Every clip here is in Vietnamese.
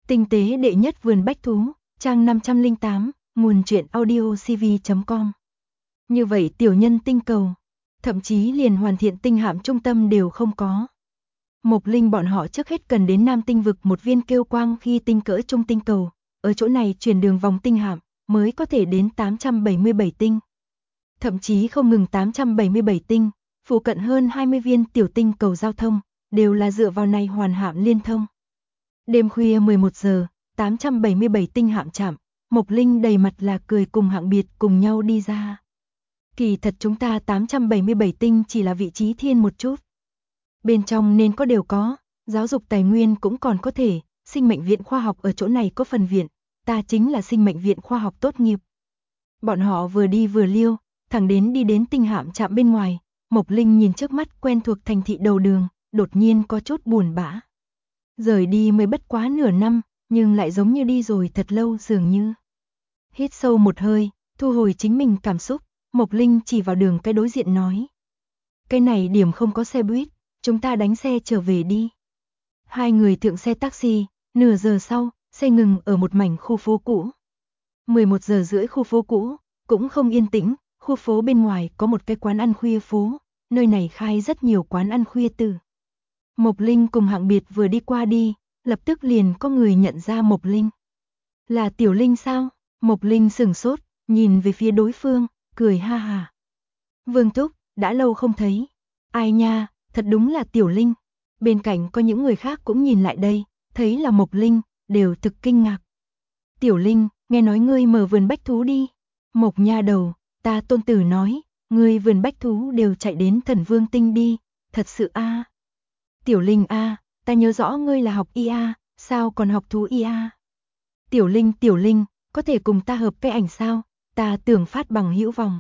Tinh tế đệ nhất vườn bách thú, trang 508, nguồn truyện audio cv.com. Như vậy tiểu nhân tinh cầu, thậm chí liền hoàn thiện tinh hạm trung tâm đều không có. Mộc Linh bọn họ trước hết cần đến Nam Tinh vực một viên kiêu quang khi tinh cỡ trung tinh cầu, ở chỗ này chuyển đường vòng tinh hạm mới có thể đến 877 tinh. Thậm chí không ngừng 877 tinh, phụ cận hơn 20 viên tiểu tinh cầu giao thông, đều là dựa vào này hoàn hạm liên thông. Đêm khuya 11 giờ, 877 tinh hạm chạm, Mộc Linh đầy mặt là cười cùng Hạng Biệt cùng nhau đi ra. Kỳ thật chúng ta 877 tinh chỉ là vị trí thiên một chút. Bên trong nên có đều có, giáo dục tài nguyên cũng còn có thể, sinh mệnh viện khoa học ở chỗ này có phần viện, ta chính là sinh mệnh viện khoa học tốt nghiệp. Bọn họ vừa đi vừa liêu, thẳng đến đi đến tinh hạm chạm bên ngoài, Mộc Linh nhìn trước mắt quen thuộc thành thị đầu đường, đột nhiên có chút buồn bã. Rời đi mới bất quá nửa năm, nhưng lại giống như đi rồi thật lâu dường như. Hít sâu một hơi, thu hồi chính mình cảm xúc, Mộc Linh chỉ vào đường cái đối diện nói. Cái này điểm không có xe buýt, chúng ta đánh xe trở về đi. Hai người thượng xe taxi, nửa giờ sau, xe ngừng ở một mảnh khu phố cũ. 11 giờ rưỡi khu phố cũ, cũng không yên tĩnh, khu phố bên ngoài có một cái quán ăn khuya phố, nơi này khai rất nhiều quán ăn khuya từ. Mộc Linh cùng Hạng Biệt vừa đi qua đi, lập tức liền có người nhận ra Mộc Linh. Là Tiểu Linh sao? Mộc Linh sửng sốt, nhìn về phía đối phương, cười ha ha. Vương Thúc, đã lâu không thấy. Ai nha, thật đúng là Tiểu Linh. Bên cạnh có những người khác cũng nhìn lại đây, thấy là Mộc Linh, đều thực kinh ngạc. Tiểu Linh, nghe nói ngươi mở vườn bách thú đi. Mộc nha đầu, ta tôn tử nói, ngươi vườn bách thú đều chạy đến Thần Vương Tinh đi, thật sự a. Tiểu Linh a, ta nhớ rõ ngươi là học y a, sao còn học thú y a? Tiểu Linh, có thể cùng ta hợp cái ảnh sao? Ta tưởng phát bằng hữu vòng.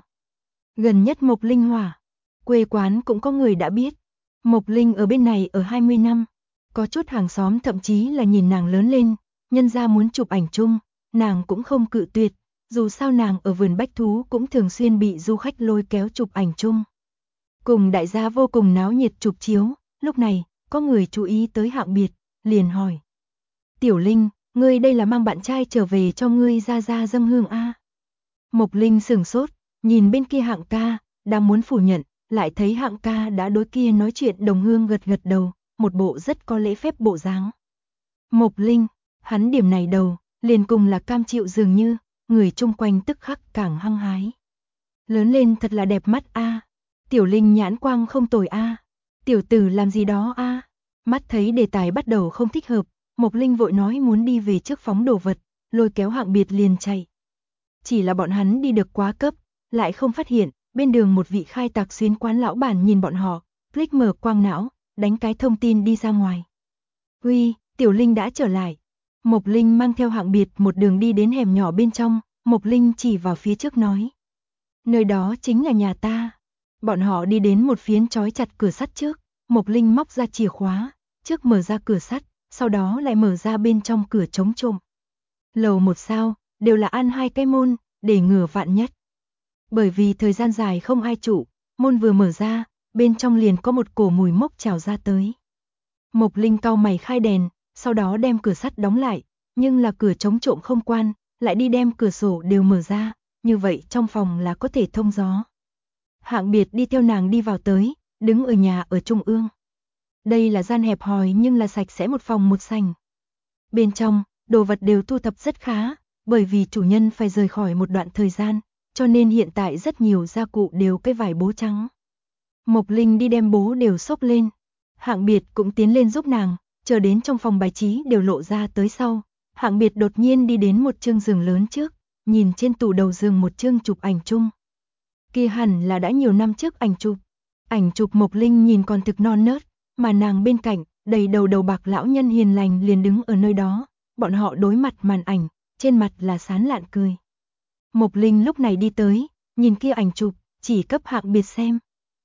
Gần nhất Mộc Linh hỏa, quê quán cũng có người đã biết. Mộc Linh ở bên này ở 20 năm, có chút hàng xóm thậm chí là nhìn nàng lớn lên, nhân gia muốn chụp ảnh chung, nàng cũng không cự tuyệt, dù sao nàng ở vườn bách thú cũng thường xuyên bị du khách lôi kéo chụp ảnh chung. Cùng đại gia vô cùng náo nhiệt chụp chiếu, lúc này, có người chú ý tới Hạng Biệt, liền hỏi. Tiểu Linh, ngươi đây là mang bạn trai trở về cho ngươi ra ra dâng hương a? Mộc Linh sửng sốt, nhìn bên kia Hạng ca, đang muốn phủ nhận, lại thấy Hạng ca đã đối kia nói chuyện đồng hương gật gật đầu, một bộ rất có lễ phép bộ dáng. Mộc Linh, hắn điểm này đầu, liền cùng là cam chịu dường như, người chung quanh tức khắc càng hăng hái. Lớn lên thật là đẹp mắt a. Tiểu Linh nhãn quang không tồi a. Tiểu tử làm gì đó a? Mắt thấy đề tài bắt đầu không thích hợp, Mộc Linh vội nói muốn đi về trước phóng đồ vật, lôi kéo Hạng Biệt liền chạy. Chỉ là bọn hắn đi được quá cấp, lại không phát hiện, bên đường một vị khai tạc xuyến quán lão bản nhìn bọn họ, click mở quang não, đánh cái thông tin đi ra ngoài. Uy, Tiểu Linh đã trở lại. Mộc Linh mang theo Hạng Biệt một đường đi đến hẻm nhỏ bên trong, Mộc Linh chỉ vào phía trước nói. Nơi đó chính là nhà ta. Bọn họ đi đến một phiến trói chặt cửa sắt trước, Mộc Linh móc ra chìa khóa, trước mở ra cửa sắt, sau đó lại mở ra bên trong cửa chống trộm. Lầu một sao, đều là ăn hai cái môn, để ngừa vạn nhất. Bởi vì thời gian dài không ai trụ, môn vừa mở ra, bên trong liền có một cổ mùi mốc trào ra tới. Mộc Linh cau mày khai đèn, sau đó đem cửa sắt đóng lại, nhưng là cửa chống trộm không quan, lại đi đem cửa sổ đều mở ra, như vậy trong phòng là có thể thông gió. Hạng Biệt đi theo nàng đi vào tới, đứng ở nhà ở trung ương. Đây là gian hẹp hòi nhưng là sạch sẽ một phòng một sảnh. Bên trong, đồ vật đều thu thập rất khá, bởi vì chủ nhân phải rời khỏi một đoạn thời gian, cho nên hiện tại rất nhiều gia cụ đều cái vải bố trắng. Mộc Linh đi đem bố đều xốc lên. Hạng Biệt cũng tiến lên giúp nàng, chờ đến trong phòng bài trí đều lộ ra tới sau. Hạng Biệt đột nhiên đi đến một chương giường lớn trước, nhìn trên tủ đầu giường một chương chụp ảnh chung. Kia hẳn là đã nhiều năm trước ảnh chụp. Ảnh chụp Mộc Linh nhìn còn thực non nớt, mà nàng bên cạnh, đầy đầu đầu bạc lão nhân hiền lành liền đứng ở nơi đó, bọn họ đối mặt màn ảnh, trên mặt là sán lạn cười. Mộc Linh lúc này đi tới, nhìn kia ảnh chụp, chỉ cấp Hạng Biệt xem.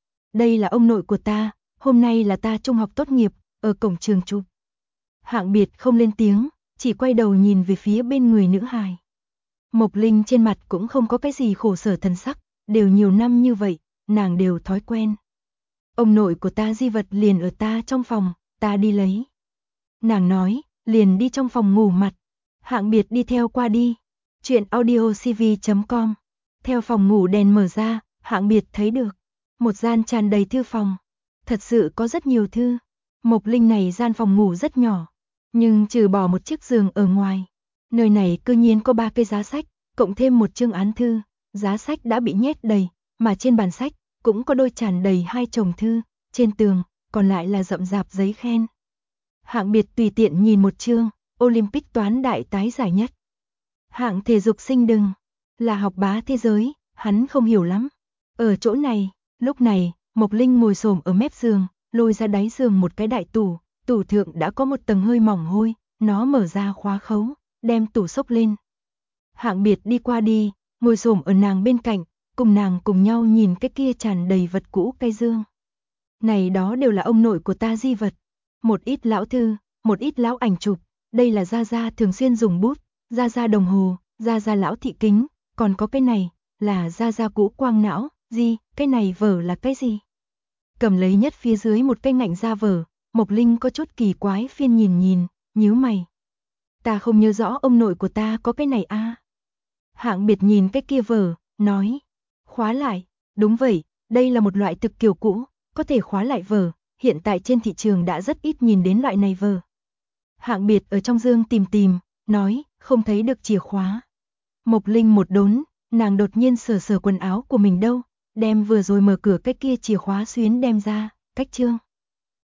Đây là ông nội của ta, hôm nay là ta trung học tốt nghiệp, ở cổng trường chụp. Hạng Biệt không lên tiếng, chỉ quay đầu nhìn về phía bên người nữ hài. Mộc Linh trên mặt cũng không có cái gì khổ sở thần sắc, đều nhiều năm như vậy, nàng đều thói quen. Ông nội của ta di vật liền ở ta trong phòng, ta đi lấy. Nàng nói, liền đi trong phòng ngủ mặt. Hạng Biệt đi theo qua đi. Chuyện audiocv.com. Theo phòng ngủ đèn mở ra, Hạng Biệt thấy được một gian tràn đầy thư phòng. Thật sự có rất nhiều thư. Mộc Linh này gian phòng ngủ rất nhỏ, nhưng trừ bỏ một chiếc giường ở ngoài, nơi này cư nhiên có 3 cây giá sách, cộng thêm một chương án thư, giá sách đã bị nhét đầy, mà trên bàn sách cũng có đôi tràn đầy 2 chồng thư, trên tường còn lại là rậm rạp giấy khen. Hạng Biệt tùy tiện nhìn một chương, Olympic toán đại tái giải nhất. Hạng thể dục sinh đừng, là học bá thế giới, hắn không hiểu lắm. Ở chỗ này, lúc này, Mộc Linh ngồi xổm ở mép giường, lôi ra đáy giường một cái đại tủ, tủ thượng đã có một tầng hơi mỏng hôi, nó mở ra khóa khấu, đem tủ xốc lên. Hạng Biệt đi qua đi, ngồi xổm ở nàng bên cạnh, cùng nàng cùng nhau nhìn cái kia tràn đầy vật cũ cây dương. Này đó đều là ông nội của ta di vật, một ít lão thư, một ít lão ảnh chụp, đây là Gia Gia thường xuyên dùng bút, Gia Gia đồng hồ, Gia Gia lão thị kính, còn có cái này, là Gia Gia cũ quang não, gì, cái này vở là cái gì? Cầm lấy nhất phía dưới một cây ngạnh ra vở, Mộc Linh có chút kỳ quái phiên nhìn, nhíu mày. Ta không nhớ rõ ông nội của ta có cái này a. Hạng Biệt nhìn cái kia vở, nói, khóa lại, đúng vậy, đây là một loại thực kiểu cũ, có thể khóa lại vở, hiện tại trên thị trường đã rất ít nhìn đến loại này vở. Hạng Biệt ở trong dương tìm, nói, không thấy được chìa khóa. Mộc Linh một đốn, nàng đột nhiên sờ quần áo của mình đâu, đem vừa rồi mở cửa cái kia chìa khóa xuyến đem ra, cách chương.